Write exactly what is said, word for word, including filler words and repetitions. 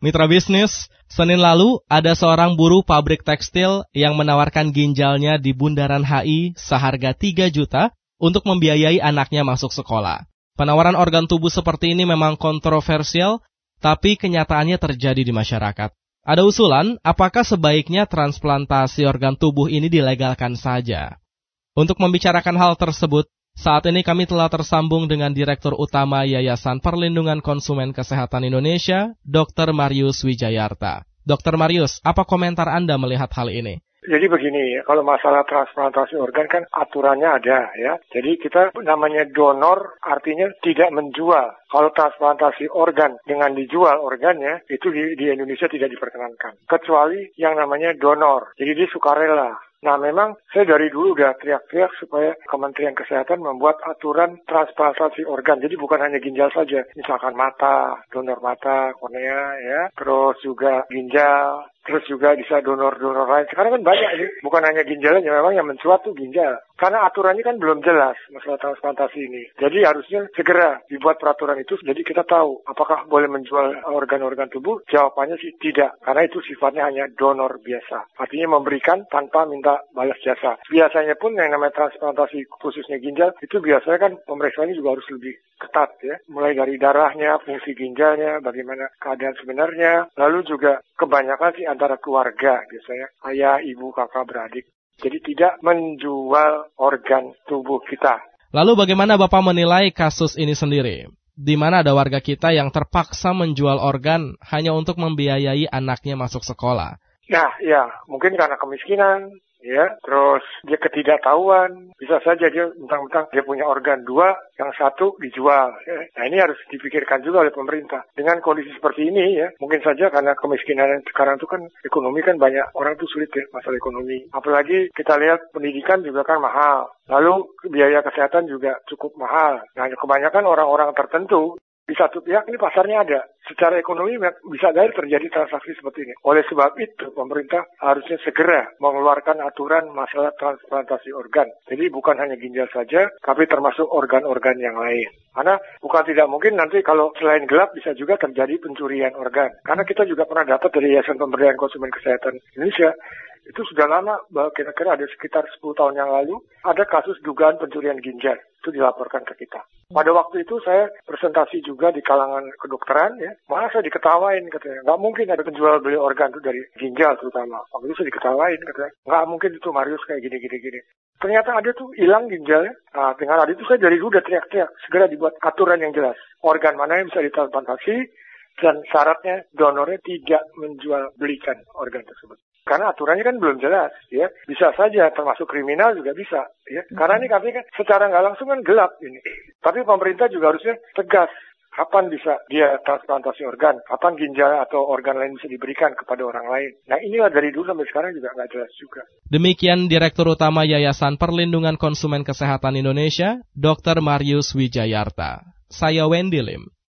Mitra bisnis, Senin lalu ada seorang buruh pabrik tekstil yang menawarkan ginjalnya di Bundaran H I seharga tiga juta untuk membiayai anaknya masuk sekolah. Penawaran organ tubuh seperti ini memang kontroversial, tapi kenyataannya terjadi di masyarakat. Ada usulan, apakah sebaiknya transplantasi organ tubuh ini dilegalkan saja? Untuk membicarakan hal tersebut, saat ini kami telah tersambung dengan Direktur Utama Yayasan Perlindungan Konsumen Kesehatan Indonesia, dokter Marius Wijayarta. dokter Marius, apa komentar Anda melihat hal ini? Jadi begini, kalau masalah transplantasi organ kan aturannya ada ya. Jadi kita namanya donor artinya tidak menjual. Kalau transplantasi organ dengan dijual organnya, itu di, di Indonesia tidak diperkenankan. Kecuali yang namanya donor. Jadi dia sukarela. Nah memang saya dari dulu udah teriak-teriak supaya Kementerian Kesehatan membuat aturan transplantasi organ. Jadi bukan hanya ginjal saja, misalkan mata, donor mata, kornea ya, terus juga ginjal, terus juga bisa donor-donor lain. Sekarang kan banyak ini, bukan hanya ginjalnya, memang yang mencuat tuh ginjal. Karena aturannya kan belum jelas masalah transplantasi ini. Jadi harusnya segera dibuat peraturan itu, jadi kita tahu apakah boleh menjual organ-organ tubuh. Jawabannya sih tidak, karena itu sifatnya hanya donor biasa. Artinya memberikan tanpa minta balas jasa. Biasanya pun yang namanya transplantasi khususnya ginjal, itu biasanya kan pemeriksaannya juga harus lebih ketat ya. Mulai dari darahnya, fungsi ginjalnya, bagaimana keadaan sebenarnya. Lalu juga kebanyakan sih antara keluarga biasanya, ayah, ibu, kakak, beradik. Jadi tidak menjual organ tubuh kita. Lalu bagaimana Bapak menilai kasus ini sendiri? Di mana ada warga kita yang terpaksa menjual organ hanya untuk membiayai anaknya masuk sekolah. Nah, ya, mungkin karena kemiskinan, ya, terus dia ketidaktahuan, bisa saja dia mentang-mentang dia punya organ dua, yang satu dijual. Ya. Nah ini harus dipikirkan juga oleh pemerintah. Dengan kondisi seperti ini, ya, mungkin saja karena kemiskinan sekarang itu kan ekonomi kan banyak orang tuh sulit ya masalah ekonomi. Apalagi kita lihat pendidikan juga kan mahal, lalu biaya kesehatan juga cukup mahal. Nah kebanyakan orang-orang tertentu. Di satu pihak ini pasarnya ada. Secara ekonomi bisa jadi terjadi transaksi seperti ini. Oleh sebab itu pemerintah harusnya segera mengeluarkan aturan masalah transplantasi organ. Jadi bukan hanya ginjal saja, tapi termasuk organ-organ yang lain. Karena bukan tidak mungkin nanti kalau selain gelap bisa juga terjadi pencurian organ. Karena kita juga pernah dapat dari Yayasan Pemberdayaan Konsumen Kesehatan Indonesia, itu sudah lama, kira-kira ada sekitar sepuluh tahun yang lalu, ada kasus dugaan pencurian ginjal. Itu dilaporkan ke kita. Pada waktu itu saya presentasi juga di kalangan kedokteran, ya. Malah saya diketawain, katanya. Nggak mungkin ada penjual beli organ itu dari ginjal terutama. Waktu itu saya diketawain, katanya. Nggak mungkin itu Marius kayak gini-gini-gini. Ternyata ada tuh hilang ginjalnya. Nah, dengan ada itu saya dari dulu udah teriak-teriak. Segera dibuat aturan yang jelas. Organ mana yang bisa ditransplantasi, dan syaratnya donornya tidak menjual belikan organ tersebut. Karena aturannya kan belum jelas, ya. Bisa saja, termasuk kriminal juga bisa, ya. Karena ini kami kan secara nggak langsung kan gelap ini. Tapi pemerintah juga harusnya tegas. Kapan bisa dia transplantasi organ? Kapan ginjal atau organ lain bisa diberikan kepada orang lain? Nah inilah dari dulu sampai sekarang juga nggak jelas juga. Demikian Direktur Utama Yayasan Perlindungan Konsumen Kesehatan Indonesia, dokter Marius Wijayarta. Saya Wendy Lim.